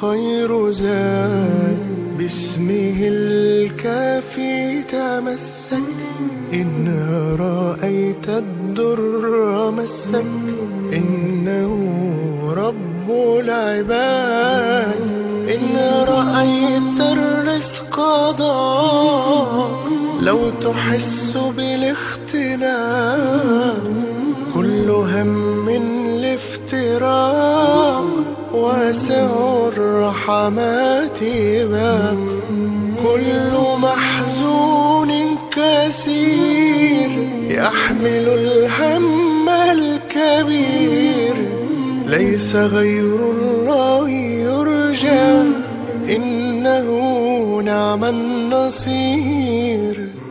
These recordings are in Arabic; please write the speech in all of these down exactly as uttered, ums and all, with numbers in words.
خير زاد، باسمه الكافي تمسك. إن رأيت الدر مسك، إنه رب العباد. إن رأيت الرزق ضاق، لو تحس بالاختلاف. كل هم الافتراق، واسع الرحمات باب. كل محزون كثير، يحمل الهم الكبير. ليس غير الله يرجى، إنه نعم النصير.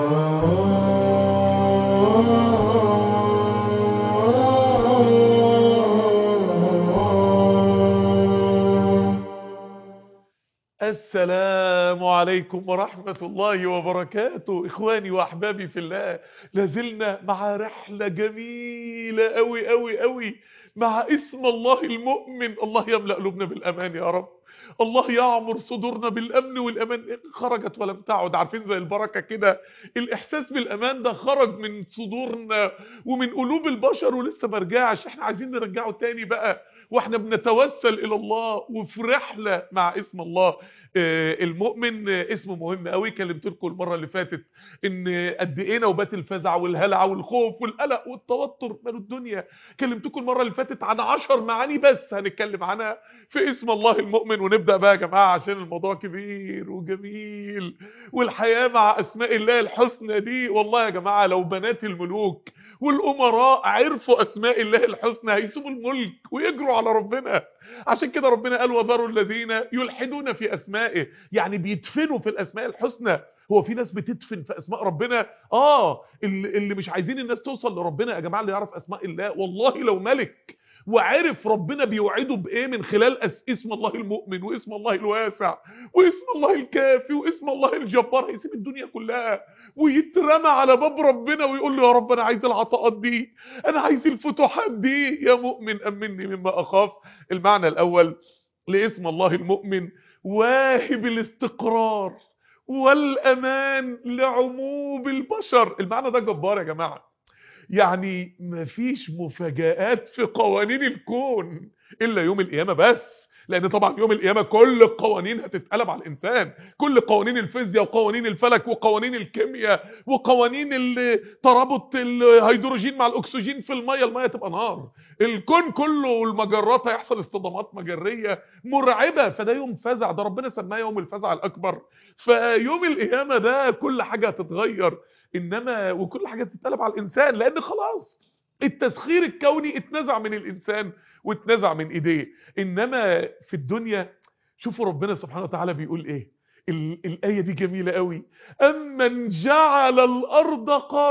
السلام عليكم ورحمة الله وبركاته. إخواني وأحبابي في الله، لازلنا مع رحلة جميلة أوي أوي أوي مع اسم الله المؤمن. الله يملأ قلوبنا بالأمان يا رب، الله يعمر صدورنا بالأمن والأمان. خرجت ولم تعد، عارفين زي البركة كده. الإحساس بالأمان ده خرج من صدورنا ومن قلوب البشر ولسه ما رجعش. احنا عايزين نرجعه تاني بقى، واحنا بنتوسل الى الله وفي رحله مع اسم الله المؤمن. اسمه مهم قوي. كلمت لكم المره اللي فاتت ان قد ايه نوبات الفزع والهلع والخوف والقلق والتوتر مالوا الدنيا. كلمتكم المره اللي فاتت عن عشر معاني بس هنتكلم عنها في اسم الله المؤمن. ونبدا بقى يا جماعه عشان الموضوع كبير وجميل، والحياه مع اسماء الله الحسنى دي والله يا جماعه لو بنات الملوك والامراء عرفوا اسماء الله الحسنى هيسيبوا الملك ويجروا على ربنا. عشان كده ربنا قال وذروا الذين يلحدون في اسمائه، يعني بيدفنوا في الاسماء الحسنى. هو في ناس بتدفن في اسماء ربنا؟ اه اللي, اللي مش عايزين الناس توصل لربنا يا جماعه اللي يعرف اسماء الله والله لو ملك وعرف ربنا بيوعده بايه من خلال اسم الله المؤمن واسم الله الواسع واسم الله الكافي واسم الله الجبار، هيسيب الدنيا كلها ويترمى على باب ربنا ويقول له يا رب انا عايز العطاءات دي، انا عايز الفتوحات دي، يا مؤمن امني مما اخاف. المعنى الاول لاسم الله المؤمن، واهب الاستقرار والامان لعموم البشر. المعنى ده جبار يا جماعه. يعني مفيش مفاجآت في قوانين الكون الا يوم القيامه بس، لان طبعا يوم القيامه كل القوانين هتتقلب على الانسان. كل قوانين الفيزياء وقوانين الفلك وقوانين الكيمياء وقوانين ترابط الهيدروجين مع الاكسجين في الميه، الميه تبقى نار. الكون كله والمجرات هيحصل اصطدامات مجريه مرعبه. فده يوم فزع، ده ربنا سماه يوم الفزع الاكبر. فيوم القيامه ده كل حاجه هتتغير، انما وكل حاجه تتقلب على الانسان، لان خلاص التسخير الكوني اتنزع من الانسان واتنزع من ايديه. انما في الدنيا شوفوا ربنا سبحانه وتعالى بيقول ايه. الايه دي جميله قوي. امن جعل الارض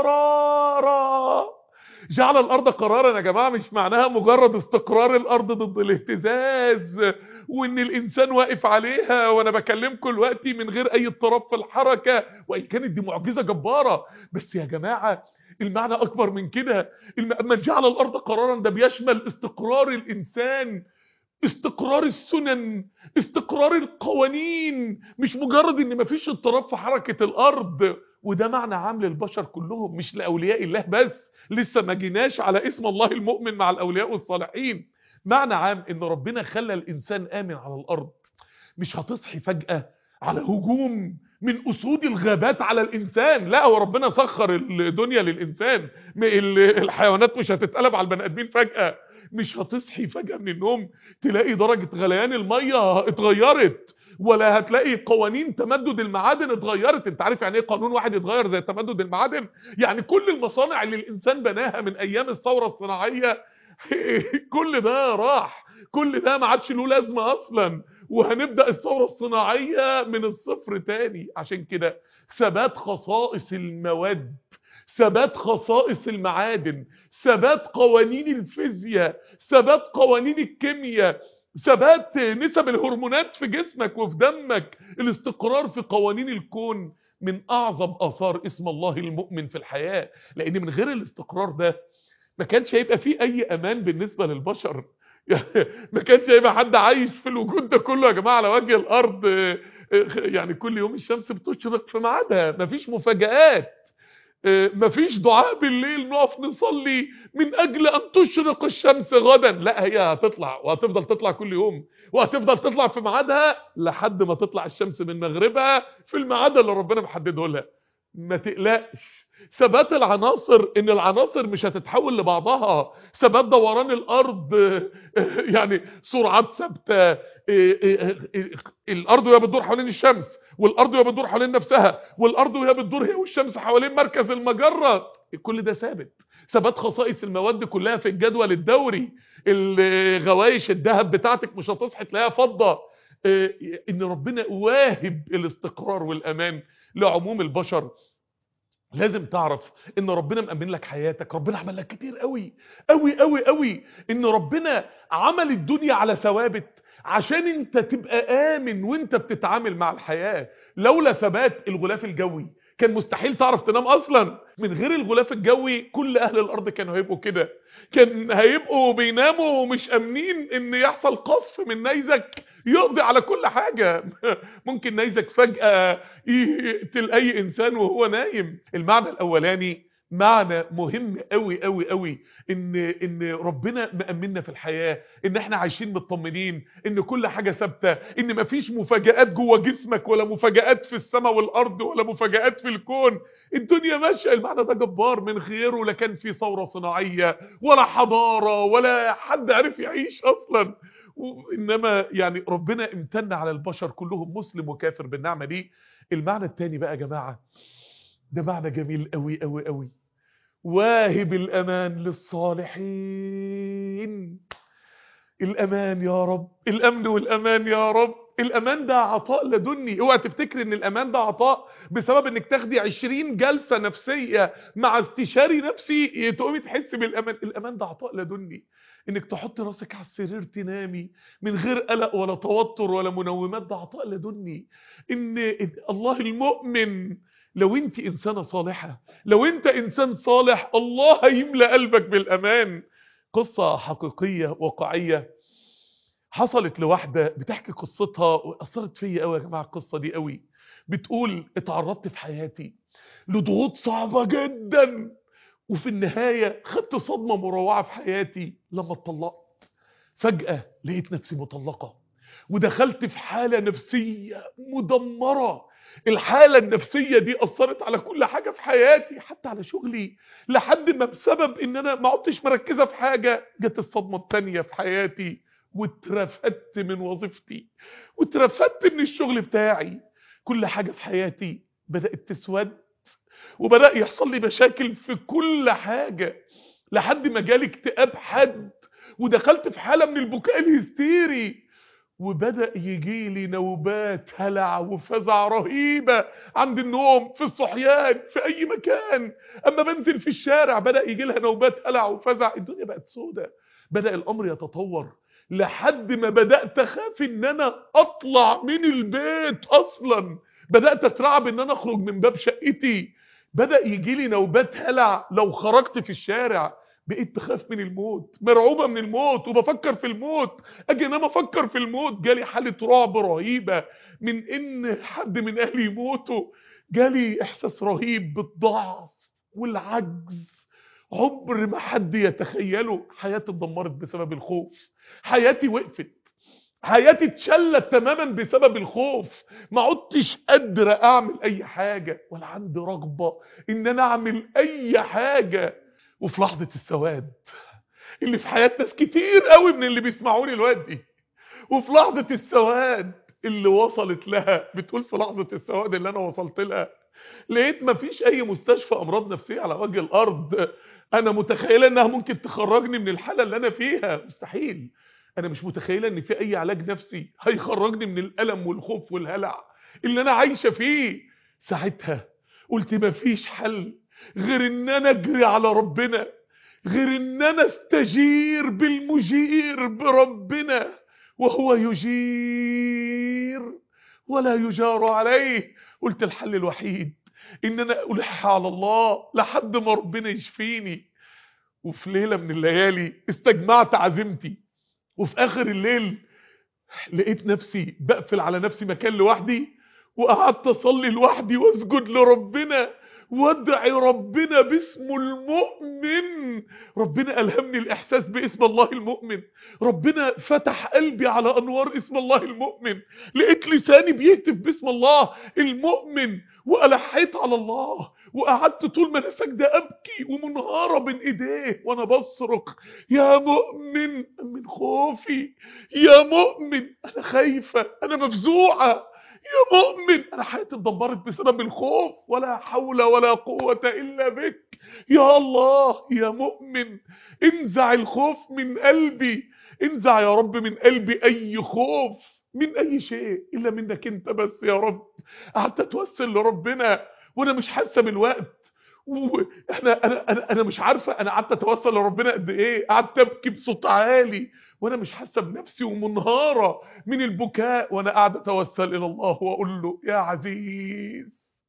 قرارا. جعل الارض قرارا يا جماعه مش معناها مجرد استقرار الارض ضد الاهتزاز وان الانسان واقف عليها وانا بكلمكم دلوقتي من غير اي اضطراب في الحركه، وان كانت دي معجزه جباره. بس يا جماعه المعنى اكبر من كده. من جعل الارض قرارا ده بيشمل استقرار الانسان، استقرار السنن، استقرار القوانين، مش مجرد ان مفيش اضطراب في حركه الارض. وده معنى عام للبشر كلهم مش لاولياء الله بس. لسه ما جيناش على اسم الله المؤمن مع الاولياء والصالحين. معنى عام ان ربنا خلى الانسان امن على الارض. مش هتصحي فجأة على هجوم من اسود الغابات على الانسان، لا هو ربنا سخر الدنيا للانسان. الحيوانات مش هتتقلب على البني ادمين فجأة. مش هتصحي فجأة من النوم تلاقي درجة غليان المية اتغيرت، ولا هتلاقي قوانين تمدد المعادن اتغيرت. انت عارف يعني ايه قانون واحد يتغير زي تمدد المعادن؟ يعني كل المصانع اللي الانسان بناها من ايام الثورة الصناعية كل ده راح، كل ده ما عادش له لازمة اصلا، وهنبدأ الثورة الصناعية من الصفر تاني. عشان كده ثبات خصائص المواد، ثبات خصائص المعادن، ثبات قوانين الفيزياء، ثبات قوانين الكيمياء، ثبات نسب الهرمونات في جسمك وفي دمك، الاستقرار في قوانين الكون من اعظم اثار اسم الله المؤمن في الحياة. لان من غير الاستقرار ده ما كانش هيبقى فيه اي امان بالنسبة للبشر. ما كانش هيبقى حد عايش في الوجود ده كله يا جماعه على وجه الارض. يعني كل يوم الشمس بتشرق في ميعادها، مفيش مفاجآت، مفيش دعاء بالليل نقف نصلي من اجل ان تشرق الشمس غدا، لا هي هتطلع وهتفضل تطلع كل يوم، وهتفضل تطلع في ميعادها لحد ما تطلع الشمس من مغربها في الميعاد اللي ربنا محدده لها. ما تقلقش، ثبات العناصر، ان العناصر مش هتتحول لبعضها، ثبات دوران الارض، يعني سرعات ثابته، الارض وهي بتدور حوالين الشمس، والارض وهي بتدور حوالين نفسها، والارض وهي بتدور هي والشمس حوالين مركز المجره، كل ده ثابت. ثبات خصائص المواد كلها في الجدول الدوري، الغوايش الذهب بتاعتك مش هتصحي تلاقيها فضه. ان ربنا واهب الاستقرار والامان لعموم البشر. لازم تعرف ان ربنا مأمن لك حياتك، ربنا عمل لك كتير قوي قوي قوي قوي، ان ربنا عمل الدنيا على ثوابت عشان انت تبقى آمن وانت بتتعامل مع الحياة. لولا ثبات الغلاف الجوي كان مستحيل تعرف تنام اصلا. من غير الغلاف الجوي كل اهل الارض كانوا هيبقوا كده، كان هيبقوا بيناموا ومش امنين ان يحصل قصف من نيزك يقضي على كل حاجة. ممكن نيزك فجأة يقتل اي انسان وهو نايم. المعنى الاولاني معنى مهم قوي قوي قوي، ان ان ربنا مأمننا في الحياة، ان احنا عايشين مطمنين، ان كل حاجة ثابته، ان مفيش مفاجآت جوه جسمك ولا مفاجآت في السماء والارض ولا مفاجآت في الكون. الدنيا ماشيه. المعنى ده جبار، من غيره لا كان في ثورة صناعية ولا حضارة ولا حد عرف يعيش اصلا. انما يعني ربنا امتن على البشر كلهم مسلم وكافر بالنعمة دي. المعنى الثاني بقى يا جماعة، ده معنى جميل قوي قوي قوي، واهب الامان للصالحين. الامان يا رب، الامن والامان يا رب. الامان ده عطاء لدني. اوعى تفتكر ان الامان ده عطاء بسبب انك تاخدي عشرين جلسة نفسية مع استشاري نفسي تقومي تحسي بالامان. الامان ده عطاء لدني، انك تحطي راسك على السرير تنامي من غير قلق ولا توتر ولا منومات، ده عطاء لدني. ان الله المؤمن، لو انت انسانة صالحة، لو انت انسان صالح، الله هيملأ قلبك بالامان. قصة حقيقية واقعية حصلت لواحدة بتحكي قصتها وأثرت فيا قوي يا جماعة. القصة دي قوي. بتقول اتعرضت في حياتي لضغوط صعبة جدا، وفي النهاية خدت صدمة مروعة في حياتي لما اتطلقت. فجأة لقيت نفسي مطلقة ودخلت في حالة نفسية مدمرة. الحالة النفسية دي أثرت على كل حاجة في حياتي، حتى على شغلي، لحد ما بسبب ان انا ما عدتش مركزة في حاجة جت الصدمة التانية في حياتي، واترفدت من وظيفتي، واترفدت من الشغل بتاعي. كل حاجة في حياتي بدأت تسود، وبدأ يحصل لي مشاكل في كل حاجة، لحد ما جالي اكتئاب حد، ودخلت في حالة من البكاء الهستيري، وبدأ يجي لي نوبات هلع وفزع رهيبة عند النوم، في الصحيان، في أي مكان. أما بنزل في الشارع بدأ يجي لها نوبات هلع وفزع. الدنيا بقت سودة. بدأ الأمر يتطور لحد ما بدأت أخاف إن أنا أطلع من البيت أصلا. بدأت أترعب إن أنا أخرج من باب شقتي. بدأ يجي لي نوبات هلع لو خرجت في الشارع. بقيت بخاف من الموت، مرعوبة من الموت، وبفكر في الموت. اجي انام افكر في الموت. جالي حالة رعب رهيبة من ان حد من اهلي يموتوا. جالي احساس رهيب بالضعف والعجز عمر ما حد يتخيله. حياتي اتدمرت بسبب الخوف. حياتي وقفت، حياتي اتشلت تماما بسبب الخوف. ما عدتش قادرة اعمل اي حاجة، ولا عندي رغبة ان انا اعمل اي حاجة. وفي لحظة السواد اللي في حياة ناس كتير قوي من اللي بيسمعوني دلوقتي، وفي لحظة السواد اللي وصلت لها، بتقول في لحظة السواد اللي انا وصلت لها لقيت مفيش اي مستشفى امراض نفسية على وجه الارض انا متخيلة انها ممكن تخرجني من الحالة اللي انا فيها. مستحيل. انا مش متخيلة ان في اي علاج نفسي هيخرجني من الالم والخوف والهلع اللي انا عايشة فيه. ساعتها قلت مفيش حل غير ان انا اجري على ربنا، غير ان انا استجير بالمجير بربنا، وهو يجير ولا يجار عليه. قلت الحل الوحيد ان انا الح على الله لحد ما ربنا يشفيني. وفي ليلة من الليالي استجمعت عزيمتي وفي اخر الليل لقيت نفسي بقفل على نفسي مكان لوحدي، وقعدت اصلي لوحدي واسجد لربنا وادعي ربنا باسمه المؤمن. ربنا الهمني الاحساس باسم الله المؤمن، ربنا فتح قلبي على انوار اسم الله المؤمن، لقيت لساني بيهتف باسم الله المؤمن، والحيت على الله، وقعدت طول ما انا ساجده ابكي ومنهاره بين ايديه وانا بصرخ يا مؤمن من خوفي، يا مؤمن انا خايفه، انا مفزوعه، يا مؤمن انا حياتي اتدمرت بسبب الخوف، ولا حول ولا قوة الا بك يا الله. يا مؤمن انزع الخوف من قلبي، انزع يا رب من قلبي اي خوف من اي شيء الا منك انت بس يا رب. قعدت اتوسل لربنا وانا مش حاسه بالوقت، وانا انا انا انا مش عارفه انا قعدت اتوسل لربنا قد ايه، قعدت ابكي بصوت عالي وانا مش حاسه بنفسي ومنهاره من البكاء، وانا قاعد اتوسل الى الله واقول له يا عزيز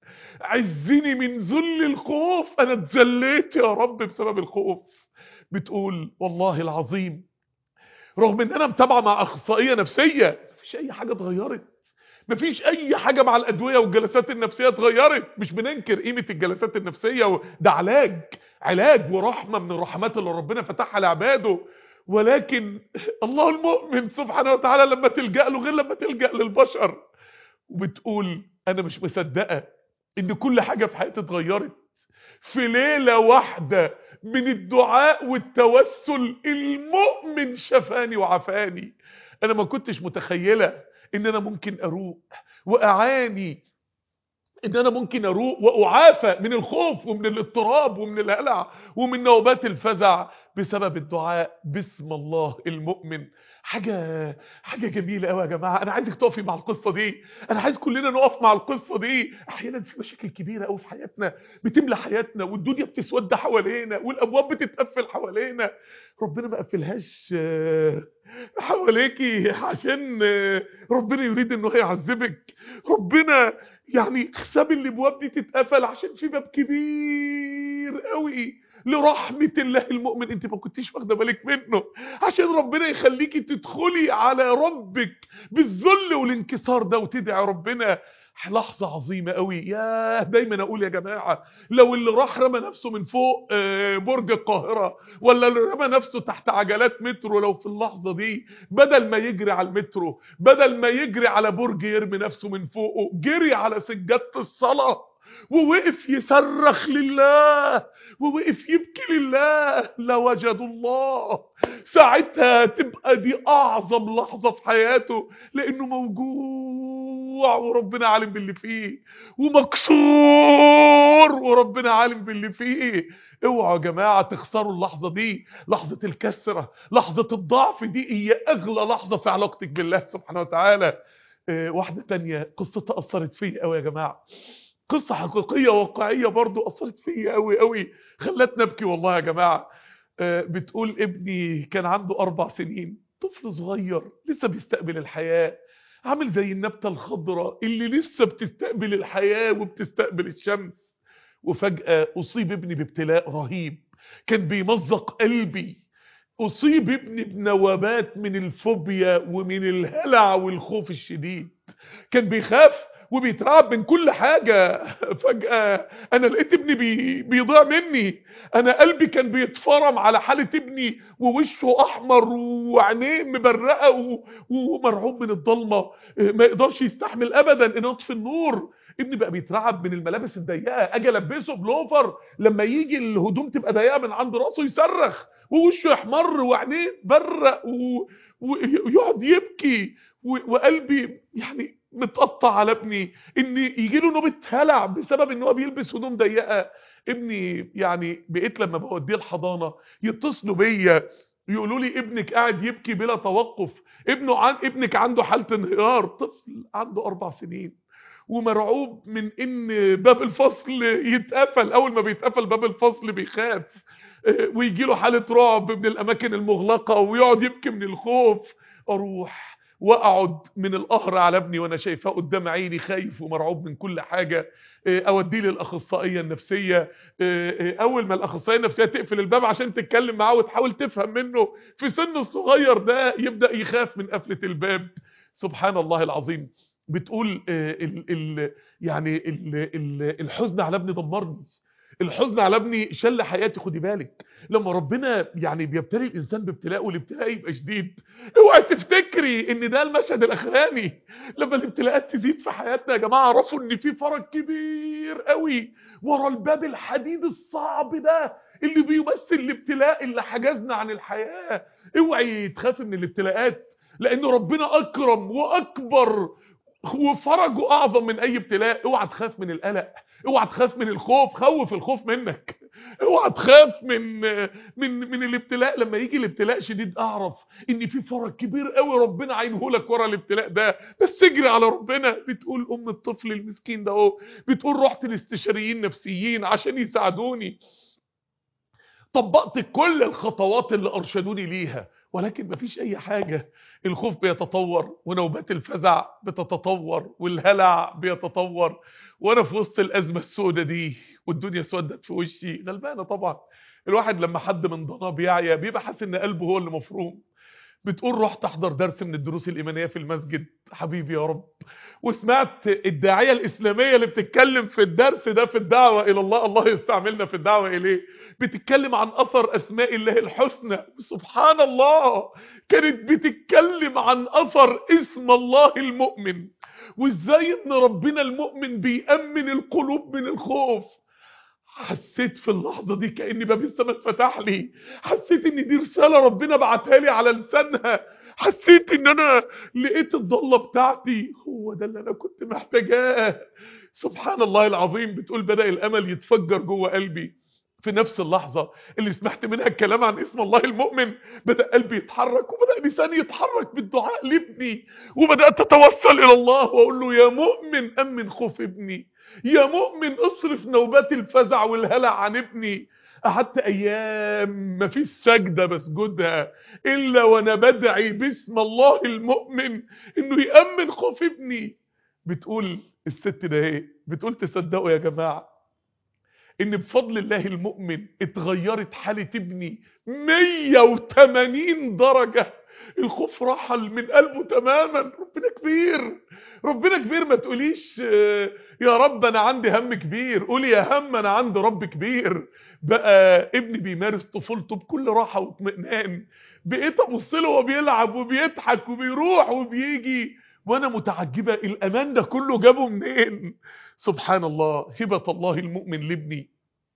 عزني من ذل الخوف، انا اتذليت يا رب بسبب الخوف. بتقول والله العظيم رغم ان انا متابعه مع اخصائيه نفسيه مفيش اي حاجه اتغيرت، مفيش اي حاجه مع الادويه والجلسات النفسيه اتغيرت. مش بننكر قيمه الجلسات النفسيه، ده علاج علاج ورحمه من الرحمات اللي ربنا فتحها لعباده، ولكن الله المؤمن سبحانه وتعالى لما تلجأ له غير لما تلجأ للبشر. وبتقول انا مش مصدقه ان كل حاجه في حياتي اتغيرت في ليله واحده من الدعاء والتوسل. المؤمن شفاني وعافاني. انا ما كنتش متخيله ان انا ممكن اروق واعاني، ان انا ممكن اروق واعافى من الخوف ومن الاضطراب ومن الهلع ومن نوبات الفزع بسبب الدعاء باسم الله المؤمن. حاجه حاجه جميله قوي يا جماعه. انا عايزك تقفي مع القصه دي، انا عايز كلنا نقف مع القصه دي. احيانا في مشاكل كبيره قوي في حياتنا بتملى حياتنا، والدنيا بتسود حوالينا والابواب بتتقفل حوالينا، ربنا ما قفلهاش حواليكي عشان ربنا يريد انه يعذبك. ربنا يعني ساب الابواب دي تتقفل عشان في باب كبير قوي لرحمة الله المؤمن انت ما كنتيش واخده بالك منه، عشان ربنا يخليكي تدخلي على ربك بالذل والانكسار ده وتدعي ربنا. لحظة عظيمة قوي. يا دايما اقول يا جماعة لو اللي راح رمى نفسه من فوق برج القاهرة، ولا اللي رمى نفسه تحت عجلات مترو، لو في اللحظة دي بدل ما يجري على المترو، بدل ما يجري على برج يرمي نفسه من فوقه، جري على سجادة الصلاة ووقف يصرخ لله ووقف يبكي لله لوجدوا الله. ساعتها تبقى دي اعظم لحظة في حياته، لانه موجوع وربنا عالم باللي فيه، ومكسور وربنا عالم باللي فيه. اوعوا يا جماعة تخسروا اللحظة دي، لحظة الكسرة، لحظة الضعف دي هي اغلى لحظة في علاقتك بالله سبحانه وتعالى. اه واحدة تانية قصتها اثرت فيا قوي يا جماعة، قصة حقيقية واقعية برضو اثرت فيا قوي قوي، خلتني ابكي والله يا جماعة. اه بتقول ابني كان عنده اربع سنين، طفل صغير لسه بيستقبل الحياة، عامل زي النبتة الخضراء اللي لسه بتستقبل الحياة وبتستقبل الشمس. وفجأة اصيب ابني بابتلاء رهيب كان بيمزق قلبي، اصيب ابني بنوبات من الفوبيا ومن الهلع والخوف الشديد، كان بيخاف وبيترعب من كل حاجة. فجأة انا لقيت ابني بي بيضيع مني، انا قلبي كان بيتفرم على حالة ابني ووشه احمر وعينيه مبرقة ومرعوب من الضلمة، ما يقدرش يستحمل ابدا ان يطفي النور. ابني بقى بيترعب من الملابس الضيقة، اجي البسه بلوفر لما يجي الهدوم تبقى ضيقة من عند راسه يصرخ ووشه يحمر وعينيه برق ويقعد يبكي، وقلبي يعني متقطع على ابني ان يجي له نوبه هلع بسبب ان هو بيلبس هدوم ضيقه. ابني يعني بقيت لما بوديه الحضانه يتصلوا بيا يقولوا لي ابنك قاعد يبكي بلا توقف، ابنه عن ابنك عنده حاله انهيار. طفل عنده اربع سنين ومرعوب من ان باب الفصل يتقفل، اول ما بيتقفل باب الفصل بيخاف ويجي له حاله رعب من الاماكن المغلقه ويقعد يبكي من الخوف. اروح واقعد من القهر على ابني وانا شايفاه قدام عيني خايف ومرعوب من كل حاجه. اوديه للاخصائيه النفسيه. اول ما الاخصائيه النفسيه تقفل الباب عشان تتكلم معاه وتحاول تفهم منه في سن الصغير ده، يبدا يخاف من قفله الباب. سبحان الله العظيم. بتقول ال ال يعني ال ال الحزن على ابني دمرني، الحزن على ابني شل حياتي. خدي بالك لما ربنا يعني بيبتلي الانسان بابتلاء والابتلاء يبقى شديد، اوعي تفتكري ان ده المشهد الاخراني. لما الابتلاءات تزيد في حياتنا يا جماعه، عرفوا ان في فرق كبير قوي ورا الباب الحديد الصعب ده اللي بيمثل الابتلاء اللي حجزنا عن الحياه. اوعي تخافي من الابتلاءات، لان ربنا اكرم واكبر وفرجه اعظم من اي ابتلاء. اوعى تخاف من القلق، اوعى تخاف من الخوف، خوف الخوف منك. اوعى تخاف من من من الابتلاء. لما يجي الابتلاء شديد اعرف ان في فرج كبير قوي ربنا عينه لك ورا الابتلاء ده، بس اجري على ربنا. بتقول ام الطفل المسكين ده اهو، بتقول رحت لاستشاريين نفسيين عشان يساعدوني، طبقت كل الخطوات اللي ارشدوني ليها، ولكن مفيش اي حاجة. الخوف بيتطور ونوبات الفزع بتتطور والهلع بيتطور، وانا في وسط الازمة السوداء دي والدنيا سودت في وشي. غلبانة طبعا. الواحد لما حد من ضناه بيعيا بيبقى حاسس ان قلبه هو اللي مفروم. بتقول رحت احضر درس من الدروس الايمانيه في المسجد، حبيبي يا رب، وسمعت الداعيه الاسلاميه اللي بتتكلم في الدرس ده في الدعوه الى الله، الله يستعملنا في الدعوه اليه، بتتكلم عن اثر اسماء الله الحسنى. سبحان الله، كانت بتتكلم عن اثر اسم الله المؤمن، وازاي ان ربنا المؤمن بيأمن القلوب من الخوف. حسيت في اللحظة دي كأن باب السماء اتفتح لي، حسيت ان دي رسالة ربنا بعتها لي على لسانها، حسيت ان انا لقيت الضالة بتاعتي، هو ده اللي انا كنت محتاجاه. سبحان الله العظيم. بتقول بدأ الامل يتفجر جوه قلبي في نفس اللحظة اللي سمعت منها الكلام عن اسم الله المؤمن. بدأ قلبي يتحرك وبدأ لساني يتحرك بالدعاء لابني، وبدأت اتوسل الى الله واقول له يا مؤمن امن خوف ابني، يا مؤمن اصرف نوبات الفزع والهلع عن ابني. قعدت ايام مفيش سجدة بسجدها الا وانا بدعي باسم الله المؤمن انه يأمن خوف ابني. بتقول الست ده ايه، بتقول تصدقوا يا جماعة ان بفضل الله المؤمن اتغيرت حالة ابني مية وتمانين درجة. الخوف رحل من قلبه تماما. ربنا كبير، ربنا كبير. ما تقوليش يا رب انا عندي هم كبير، قولي يا هم انا عندي رب كبير. بقى ابني بيمارس طفولته بكل راحة واطمئنان، بقيت ابص له وهو بيلعب وبيضحك وبيروح وبيجي وانا متعجبة الامان ده كله جابه منين. سبحان الله. هبة الله المؤمن لابني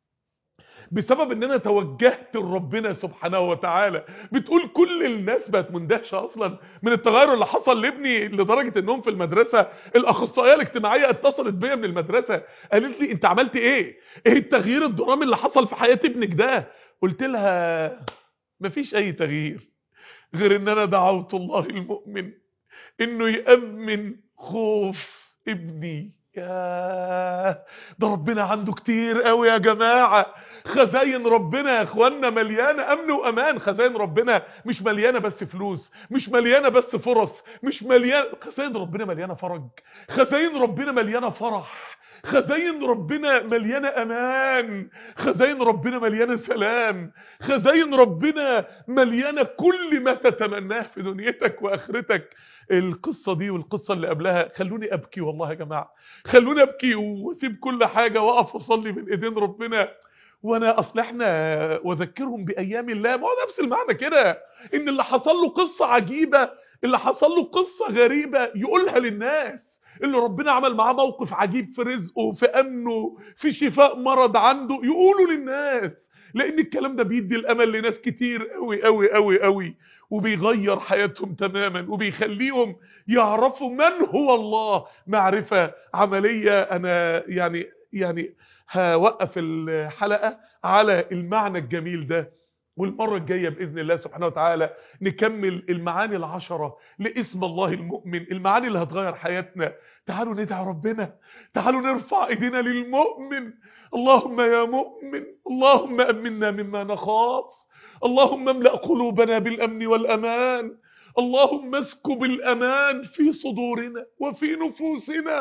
بسبب ان انا توجهت لربنا سبحانه وتعالى. بتقول كل الناس بقت مندهشه اصلا من التغير اللي حصل لابني، لدرجه انهم في المدرسه الاخصائيه الاجتماعيه اتصلت بيا من المدرسه قالت لي انت عملت ايه؟ ايه التغيير الدرامي اللي حصل في حياه ابنك ده؟ قلت لها مفيش اي تغيير غير ان انا دعوت الله المؤمن انه يأمن خوف ابني. ياه، ده ربنا عنده كتير قوي يا جماعة. خزاين ربنا يا اخوانا مليانة امن وامان. خزاين ربنا مش مليانة بس فلوس، مش مليانة بس فرص، مش مليانة. خزاين ربنا مليانة فرج، خزاين ربنا مليانة فرح، خزاين ربنا مليانة امان، خزاين ربنا مليانة سلام، خزاين ربنا مليانة كل ما تتمناه في دنيتك واخرتك. القصة دي والقصة اللي قبلها خلوني ابكي والله يا جماعة، خلوني ابكي واسيب كل حاجة واقف اصلي من ايدين ربنا. وانا اصل احنا واذكرهم بايام الله، ما هو نفس المعنى كده، ان اللي حصل له قصة عجيبة، اللي حصل له قصة غريبة يقولها للناس. اللي ربنا عمل معاه موقف عجيب في رزقه، في امنه، في شفاء مرض عنده، يقولوا للناس، لان الكلام ده بيدي الامل لناس كتير قوي قوي قوي قوي، وبيغير حياتهم تماما، وبيخليهم يعرفوا من هو الله معرفة عملية. انا يعني يعني هوقف الحلقة على المعنى الجميل ده، والمرة الجاية بإذن الله سبحانه وتعالى نكمل المعاني العشرة لاسم الله المؤمن، المعاني اللي هتغير حياتنا. تعالوا ندعي ربنا، تعالوا نرفع ايدينا للمؤمن. اللهم يا مؤمن، اللهم أمنا مما نخاف، اللهم املأ قلوبنا بالأمن والأمان، اللهم اسكب الأمان في صدورنا وفي نفوسنا،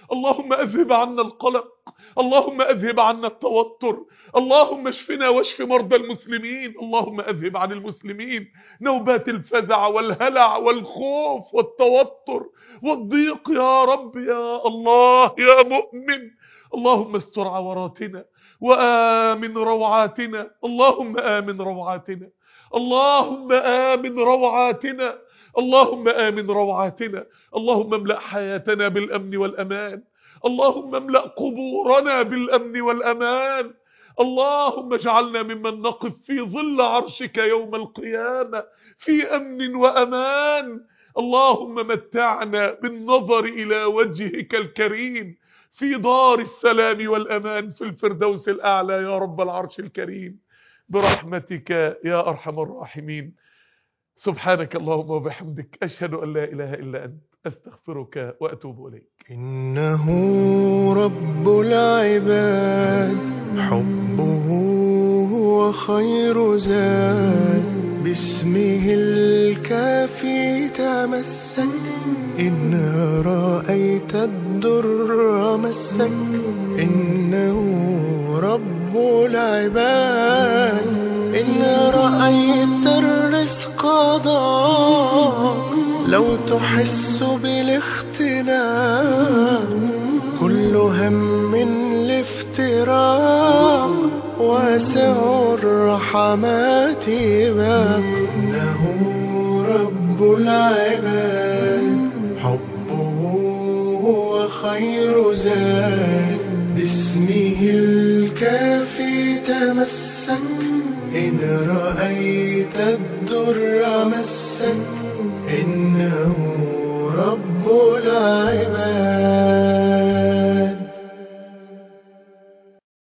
اللهم أذهب عنا القلق، اللهم أذهب عنا التوتر، اللهم اشفنا واشف مرضى المسلمين، اللهم أذهب عن المسلمين نوبات الفزع والهلع والخوف والتوتر والضيق يا رب يا الله يا مؤمن. اللهم استر عوراتنا وآمن روعاتنا، اللهم آمن روعاتنا، اللهم آمن روعاتنا، اللهم آمن روعاتنا، اللهم املأ حياتنا بالأمن والأمان، اللهم املأ قبورنا بالأمن والأمان، اللهم اجعلنا ممن نقف في ظل عرشك يوم القيامة في أمن وأمان. اللهم متعنا بالنظر إلى وجهك الكريم في دار السلام والأمان في الفردوس الأعلى يا رب العرش الكريم برحمتك يا أرحم الراحمين. سبحانك اللهم وبحمدك، أشهد أن لا إله إلا أنت، أستغفرك وأتوب إليك. إنه رب العباد حبه هو خير زاد، باسمه الكافي تمسك، إن رأيت الدر مسك. إنه رب العباد، إن رأيت الرزق ضاق، لو تحس بالاختناق، كل هم الافتراق، واسع الرحمات باب. إنه رب العباد حبه هو خير زاد، باسمه الكافي تمسك، إن رأيت الدر مسك. إنه رب العباد.